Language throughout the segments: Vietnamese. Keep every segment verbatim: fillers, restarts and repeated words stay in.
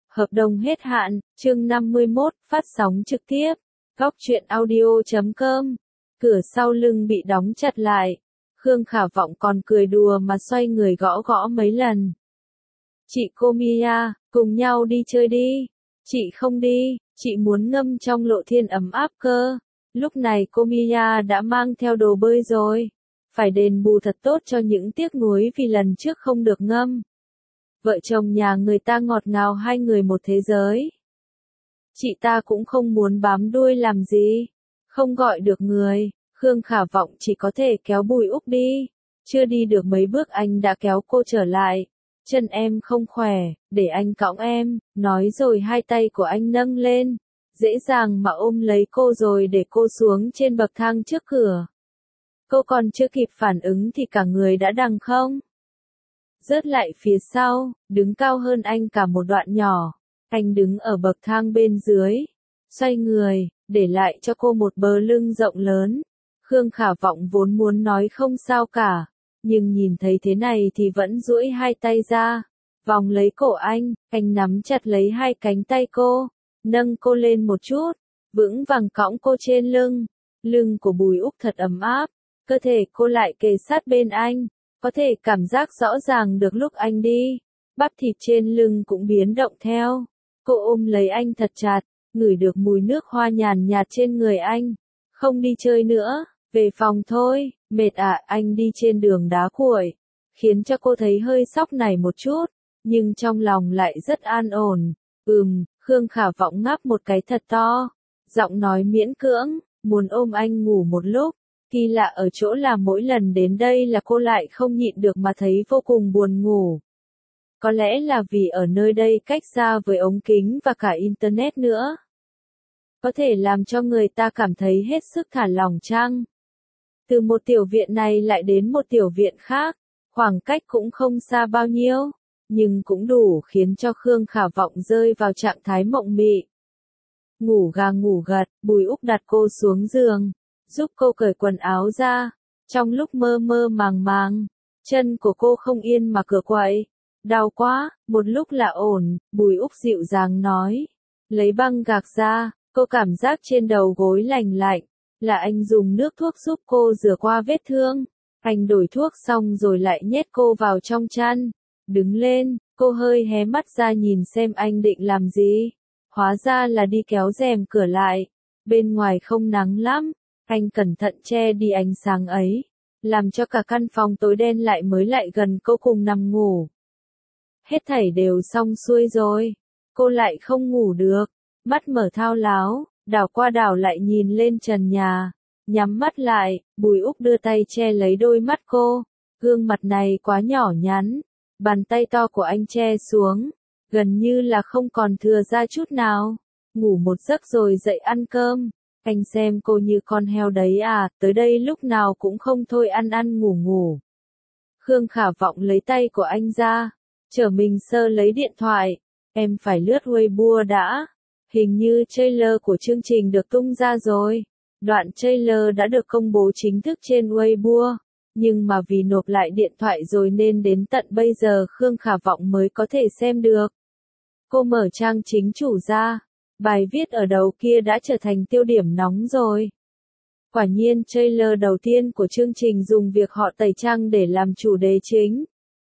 Hợp đồng hết hạn, chương năm mươi mốt, phát sóng trực tiếp. Góc truyện audio chấm com. Cửa sau lưng bị đóng chặt lại. Khương Khả Vọng còn cười đùa mà xoay người gõ gõ mấy lần. Chị cô Mia, cùng nhau đi chơi đi. Chị không đi, chị muốn ngâm trong lộ thiên ấm áp cơ. Lúc này cô Mia đã mang theo đồ bơi rồi. Phải đền bù thật tốt cho những tiếc nuối vì lần trước không được ngâm. Vợ chồng nhà người ta ngọt ngào hai người một thế giới. Chị ta cũng không muốn bám đuôi làm gì. Không gọi được người, Khương Khả Vọng chỉ có thể kéo Bùi Úc đi. Chưa đi được mấy bước anh đã kéo cô trở lại. Chân em không khỏe, để anh cõng em, nói rồi hai tay của anh nâng lên. Dễ dàng mà ôm lấy cô rồi để cô xuống trên bậc thang trước cửa. Cô còn chưa kịp phản ứng thì cả người đã đằng không. Rớt lại phía sau, đứng cao hơn anh cả một đoạn nhỏ. Anh đứng ở bậc thang bên dưới, xoay người, để lại cho cô một bờ lưng rộng lớn. Khương Khả Vọng vốn muốn nói không sao cả, nhưng nhìn thấy thế này thì vẫn duỗi hai tay ra, vòng lấy cổ anh, anh nắm chặt lấy hai cánh tay cô, nâng cô lên một chút, vững vàng cõng cô trên lưng. Lưng của Bùi Úc thật ấm áp, cơ thể cô lại kề sát bên anh. Có thể cảm giác rõ ràng được lúc anh đi, bắp thịt trên lưng cũng biến động theo. Cô ôm lấy anh thật chặt, ngửi được mùi nước hoa nhàn nhạt trên người anh. Không đi chơi nữa, về phòng thôi, mệt ạ. À, anh đi trên đường đá cuội, khiến cho cô thấy hơi sóc nảy một chút, nhưng trong lòng lại rất an ổn. Ừm, Khương Khả Vọng ngáp một cái thật to, giọng nói miễn cưỡng, muốn ôm anh ngủ một lúc. Kỳ lạ ở chỗ là mỗi lần đến đây là cô lại không nhịn được mà thấy vô cùng buồn ngủ. Có lẽ là vì ở nơi đây cách xa với ống kính và cả internet nữa. Có thể làm cho người ta cảm thấy hết sức thả lỏng chăng? Từ một tiểu viện này lại đến một tiểu viện khác, khoảng cách cũng không xa bao nhiêu, nhưng cũng đủ khiến cho Khương Khả Vọng rơi vào trạng thái mộng mị. Ngủ gà ngủ gật, Bùi Úc đặt cô xuống giường, giúp cô cởi quần áo ra. Trong lúc mơ mơ màng màng, chân của cô không yên mà cựa quậy. Đau quá, một lúc là ổn, Bùi Úc dịu dàng nói. Lấy băng gạc ra, cô cảm giác trên đầu gối lành lạnh. Là anh dùng nước thuốc giúp cô rửa qua vết thương. Anh đổi thuốc xong rồi lại nhét cô vào trong chăn. Đứng lên, cô hơi hé mắt ra nhìn xem anh định làm gì. Hóa ra là đi kéo rèm cửa lại. Bên ngoài không nắng lắm. Anh cẩn thận che đi ánh sáng ấy, làm cho cả căn phòng tối đen lại mới lại gần cô cùng nằm ngủ. Hết thảy đều xong xuôi rồi, cô lại không ngủ được, mắt mở thao láo, đảo qua đảo lại nhìn lên trần nhà, nhắm mắt lại. Bùi Úc đưa tay che lấy đôi mắt cô, gương mặt này quá nhỏ nhắn, bàn tay to của anh che xuống, gần như là không còn thừa ra chút nào. Ngủ một giấc rồi dậy ăn cơm. Anh xem cô như con heo đấy à, tới đây lúc nào cũng không thôi ăn ăn ngủ ngủ. Khương Khả Vọng lấy tay của anh ra, chở mình sơ lấy điện thoại. Em phải lướt Weibo đã. Hình như trailer của chương trình được tung ra rồi. Đoạn trailer đã được công bố chính thức trên Weibo. Nhưng mà vì nộp lại điện thoại rồi nên đến tận bây giờ Khương Khả Vọng mới có thể xem được. Cô mở trang chính chủ ra. Bài viết ở đầu kia đã trở thành tiêu điểm nóng rồi. Quả nhiên trailer đầu tiên của chương trình dùng việc họ tẩy trang để làm chủ đề chính.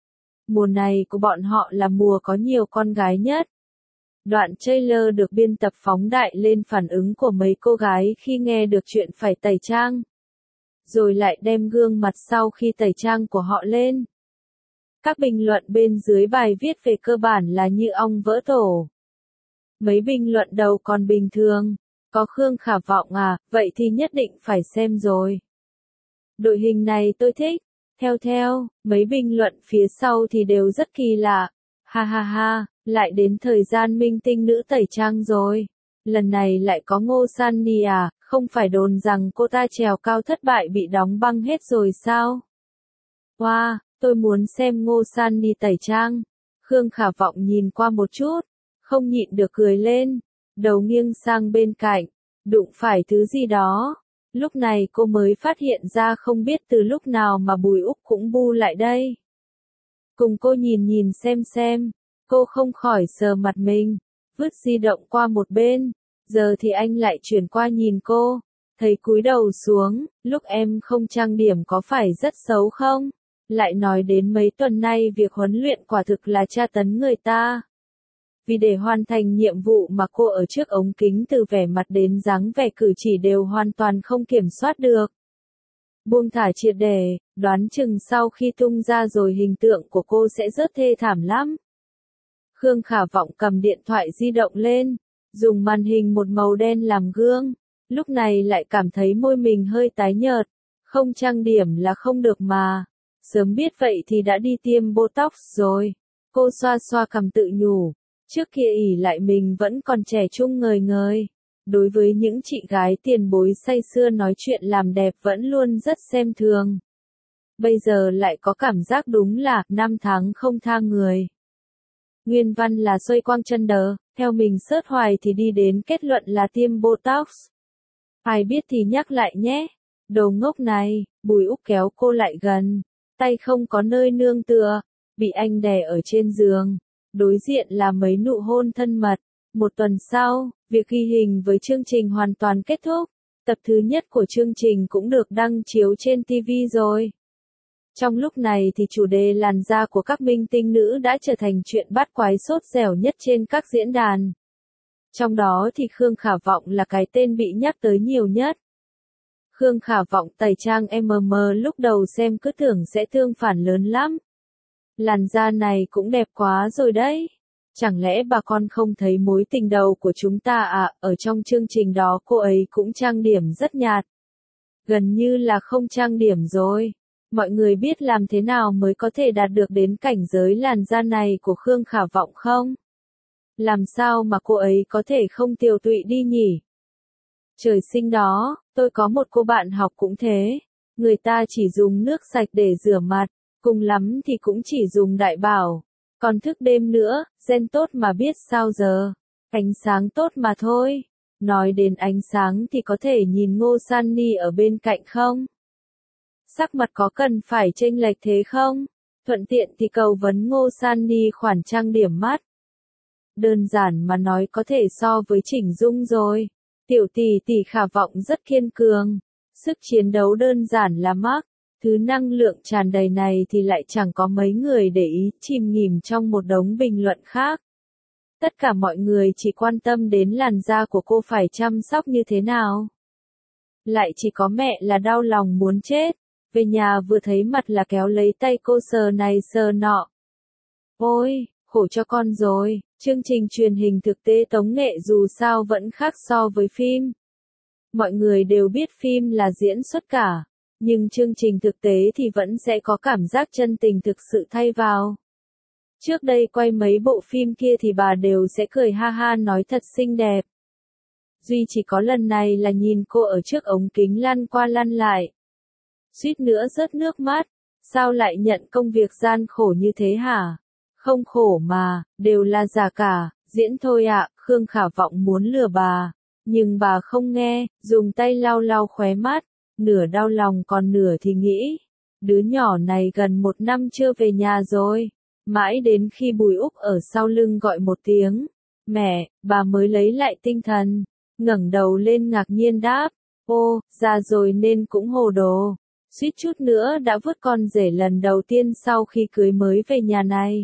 Mùa này của bọn họ là mùa có nhiều con gái nhất. Đoạn trailer được biên tập phóng đại lên phản ứng của mấy cô gái khi nghe được chuyện phải tẩy trang. Rồi lại đem gương mặt sau khi tẩy trang của họ lên. Các bình luận bên dưới bài viết về cơ bản là như ong vỡ tổ. Mấy bình luận đầu còn bình thường, có Khương Khả Vọng à, vậy thì nhất định phải xem rồi. Đội hình này tôi thích, theo theo, mấy bình luận phía sau thì đều rất kỳ lạ, ha ha ha, lại đến thời gian minh tinh nữ tẩy trang rồi. Lần này lại có Ngô Sunny à, không phải đồn rằng cô ta trèo cao thất bại bị đóng băng hết rồi sao? Wow, tôi muốn xem Ngô Sunny tẩy trang. Khương Khả Vọng nhìn qua một chút. Không nhịn được cười lên, đầu nghiêng sang bên cạnh, đụng phải thứ gì đó. Lúc này cô mới phát hiện ra không biết từ lúc nào mà Bùi Úc cũng bu lại đây. Cùng cô nhìn nhìn xem xem, cô không khỏi sờ mặt mình, vứt di động qua một bên. Giờ thì anh lại chuyển qua nhìn cô, thấy cúi đầu xuống, lúc em không trang điểm có phải rất xấu không? Lại nói đến mấy tuần nay việc huấn luyện quả thực là tra tấn người ta. Vì để hoàn thành nhiệm vụ mà cô ở trước ống kính từ vẻ mặt đến dáng vẻ cử chỉ đều hoàn toàn không kiểm soát được. Buông thả triệt để, đoán chừng sau khi tung ra rồi hình tượng của cô sẽ rất thê thảm lắm. Khương Khả Vọng cầm điện thoại di động lên, dùng màn hình một màu đen làm gương, lúc này lại cảm thấy môi mình hơi tái nhợt, không trang điểm là không được mà. Sớm biết vậy thì đã đi tiêm Botox rồi. Cô xoa xoa cằm tự nhủ, trước kia ỷ lại mình vẫn còn trẻ trung ngời ngời. Đối với những chị gái tiền bối say sưa nói chuyện làm đẹp vẫn luôn rất xem thường. Bây giờ lại có cảm giác đúng là năm tháng không tha người. Nguyên văn là xoay quang chân đờ, theo mình search hoài thì đi đến kết luận là tiêm Botox. Ai biết thì nhắc lại nhé. Đồ ngốc này, Bùi Úc kéo cô lại gần, tay không có nơi nương tựa, bị anh đè ở trên giường. Đối diện là mấy nụ hôn thân mật. Một tuần sau, việc ghi hình với chương trình hoàn toàn kết thúc. Tập thứ nhất của chương trình cũng được đăng chiếu trên ti vi rồi. Trong lúc này thì chủ đề làn da của các minh tinh nữ đã trở thành chuyện bát quái sốt dẻo nhất trên các diễn đàn. Trong đó thì Khương Khả Vọng là cái tên bị nhắc tới nhiều nhất. Khương Khả Vọng tẩy trang em em lúc đầu xem cứ tưởng sẽ tương phản lớn lắm. Làn da này cũng đẹp quá rồi đấy. Chẳng lẽ bà con không thấy mối tình đầu của chúng ta à, ở trong chương trình đó cô ấy cũng trang điểm rất nhạt. Gần như là không trang điểm rồi. Mọi người biết làm thế nào mới có thể đạt được đến cảnh giới làn da này của Khương Khả Vọng không? Làm sao mà cô ấy có thể không tiều tụy đi nhỉ? Trời sinh đó, tôi có một cô bạn học cũng thế. Người ta chỉ dùng nước sạch để rửa mặt, cùng lắm thì cũng chỉ dùng đại bảo. Còn thức đêm nữa, gen tốt mà biết sao giờ. Ánh sáng tốt mà thôi. Nói đến ánh sáng thì có thể nhìn Ngô Sunny ở bên cạnh không? Sắc mặt có cần phải chênh lệch thế không? Thuận tiện thì cầu vấn Ngô Sunny khoản trang điểm mắt. Đơn giản mà nói có thể so với Chỉnh Dung rồi. Tiểu tỷ tỷ Khả Vọng rất kiên cường. Sức chiến đấu đơn giản là mắc. Thứ năng lượng tràn đầy này thì lại chẳng có mấy người để ý, chìm nghỉm trong một đống bình luận khác. Tất cả mọi người chỉ quan tâm đến làn da của cô phải chăm sóc như thế nào. Lại chỉ có mẹ là đau lòng muốn chết. Về nhà vừa thấy mặt là kéo lấy tay cô sờ này sờ nọ. Ôi, khổ cho con rồi, chương trình truyền hình thực tế tống nghệ dù sao vẫn khác so với phim. Mọi người đều biết phim là diễn xuất cả. Nhưng chương trình thực tế thì vẫn sẽ có cảm giác chân tình thực sự thay vào. Trước đây quay mấy bộ phim kia thì bà đều sẽ cười ha ha nói thật xinh đẹp. Duy chỉ có lần này là nhìn cô ở trước ống kính lăn qua lăn lại. Suýt nữa rớt nước mắt, sao lại nhận công việc gian khổ như thế hả? Không khổ mà, đều là giả cả, diễn thôi ạ, Khương Khả Vọng muốn lừa bà. Nhưng bà không nghe, dùng tay lau lau khóe mắt. Nửa đau lòng còn nửa thì nghĩ, đứa nhỏ này gần một năm chưa về nhà rồi. Mãi đến khi Bùi Úc ở sau lưng gọi một tiếng, mẹ, bà mới lấy lại tinh thần, ngẩng đầu lên ngạc nhiên đáp, ô, già rồi nên cũng hồ đồ, suýt chút nữa đã vứt con rể lần đầu tiên sau khi cưới mới về nhà này.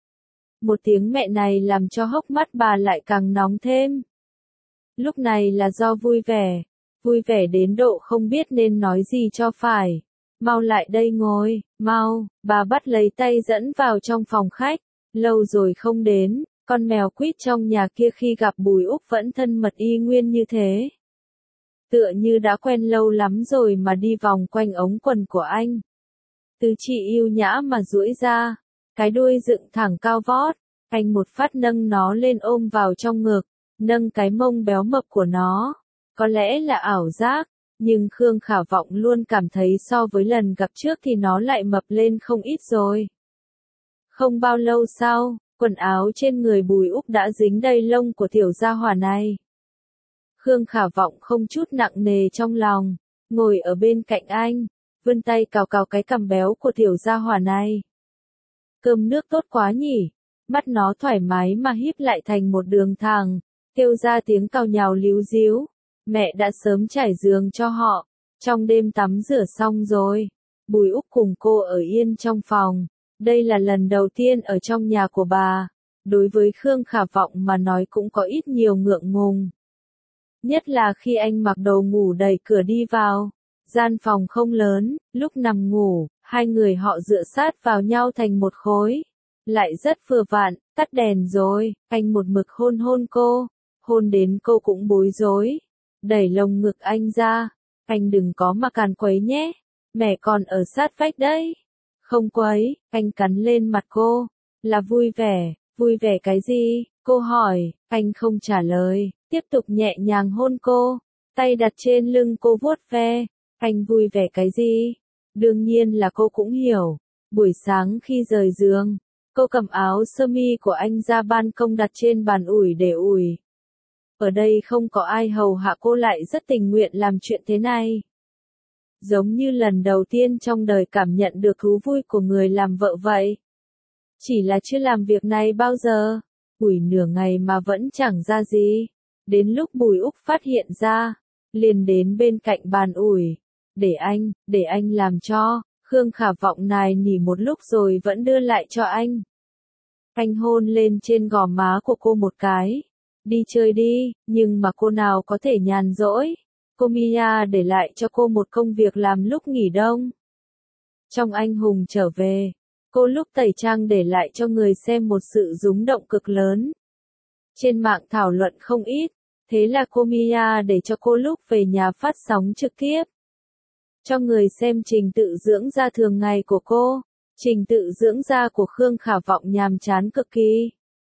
Một tiếng mẹ này làm cho hốc mắt bà lại càng nóng thêm. Lúc này là do vui vẻ. Vui vẻ đến độ không biết nên nói gì cho phải. Mau lại đây ngồi, mau, bà bắt lấy tay dẫn vào trong phòng khách. Lâu rồi không đến, con mèo quýt trong nhà kia khi gặp Bùi Úc vẫn thân mật y nguyên như thế. Tựa như đã quen lâu lắm rồi mà đi vòng quanh ống quần của anh. Tứ chi yêu nhã mà duỗi ra, cái đuôi dựng thẳng cao vót, anh một phát nâng nó lên ôm vào trong ngực, nâng cái mông béo mập của nó. Có lẽ là ảo giác, nhưng Khương Khả Vọng luôn cảm thấy so với lần gặp trước thì nó lại mập lên không ít rồi. Không bao lâu sau, quần áo trên người Bùi Úc đã dính đầy lông của tiểu gia hỏa này. Khương Khả Vọng không chút nặng nề trong lòng, ngồi ở bên cạnh anh, vươn tay cào cào cái cằm béo của tiểu gia hỏa này. Cơm nước tốt quá nhỉ, mắt nó thoải mái mà híp lại thành một đường thẳng, kêu ra tiếng cào nhào líu díu. Mẹ đã sớm trải giường cho họ, trong đêm tắm rửa xong rồi. Bùi Úc cùng cô ở yên trong phòng. Đây là lần đầu tiên ở trong nhà của bà. Đối với Khương Khả Vọng mà nói cũng có ít nhiều ngượng ngùng. Nhất là khi anh mặc đồ ngủ đẩy cửa đi vào. Gian phòng không lớn, lúc nằm ngủ, hai người họ dựa sát vào nhau thành một khối. Lại rất vừa vặn, tắt đèn rồi, anh một mực hôn hôn cô. Hôn đến cô cũng bối rối. Đẩy lồng ngực anh ra. Anh đừng có mà càn quấy nhé. Mẹ còn ở sát vách đấy. Không quấy, anh cắn lên mặt cô. Là vui vẻ, vui vẻ cái gì? Cô hỏi, anh không trả lời, tiếp tục nhẹ nhàng hôn cô. Tay đặt trên lưng cô vuốt ve. Anh vui vẻ cái gì? Đương nhiên là cô cũng hiểu. Buổi sáng khi rời giường, cô cầm áo sơ mi của anh ra ban công đặt trên bàn ủi để ủi. Ở đây không có ai hầu hạ cô lại rất tình nguyện làm chuyện thế này. Giống như lần đầu tiên trong đời cảm nhận được thú vui của người làm vợ vậy. Chỉ là chưa làm việc này bao giờ, ủi nửa ngày mà vẫn chẳng ra gì. Đến lúc Bùi Úc phát hiện ra, liền đến bên cạnh bàn ủi. Để anh, để anh làm cho. Khương Khả Vọng nài nỉ một lúc rồi vẫn đưa lại cho anh. Anh hôn lên trên gò má của cô một cái. Đi chơi đi, nhưng mà cô nào có thể nhàn rỗi. Cô Mia để lại cho cô một công việc làm lúc nghỉ đông. Trong Anh Hùng trở về, cô lúc tẩy trang để lại cho người xem một sự rúng động cực lớn. Trên mạng thảo luận không ít, thế là cô Mia để cho cô lúc về nhà phát sóng trực tiếp. Cho người xem trình tự dưỡng da thường ngày của cô. Trình tự dưỡng da của Khương Khả Vọng nhàm chán cực kỳ.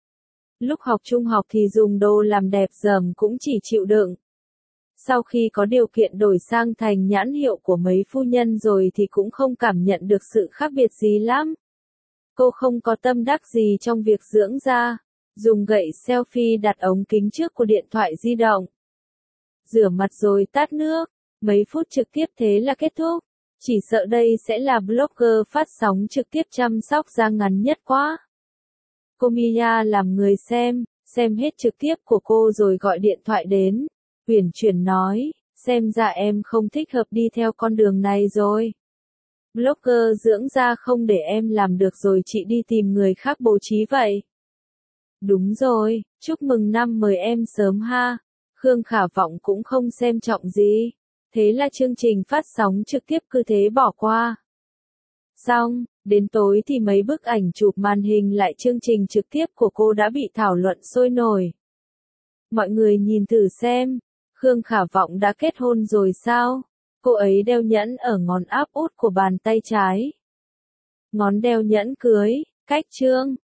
Lúc học trung học thì dùng đồ làm đẹp dởm cũng chỉ chịu đựng. Sau khi có điều kiện đổi sang thành nhãn hiệu của mấy phu nhân rồi thì cũng không cảm nhận được sự khác biệt gì lắm. Cô không có tâm đắc gì trong việc dưỡng da. Dùng gậy selfie đặt ống kính trước của điện thoại di động. Rửa mặt rồi tát nước. Mấy phút trực tiếp thế là kết thúc. Chỉ sợ đây sẽ là blogger phát sóng trực tiếp chăm sóc da ngắn nhất quá. Cô Mia làm người xem, xem hết trực tiếp của cô rồi gọi điện thoại đến. Uyển chuyển nói, xem ra em không thích hợp đi theo con đường này rồi. Blogger dưỡng da không để em làm được rồi, chị đi tìm người khác bố trí vậy. Đúng rồi, chúc mừng năm mời em sớm ha. Khương Khả Vọng cũng không xem trọng gì. Thế là chương trình phát sóng trực tiếp cứ thế bỏ qua. Xong, đến tối thì mấy bức ảnh chụp màn hình lại chương trình trực tiếp của cô đã bị thảo luận sôi nổi. Mọi người nhìn thử xem, Khương Khả Vọng đã kết hôn rồi sao? Cô ấy đeo nhẫn ở ngón áp út của bàn tay trái. Ngón đeo nhẫn cưới, cách trương,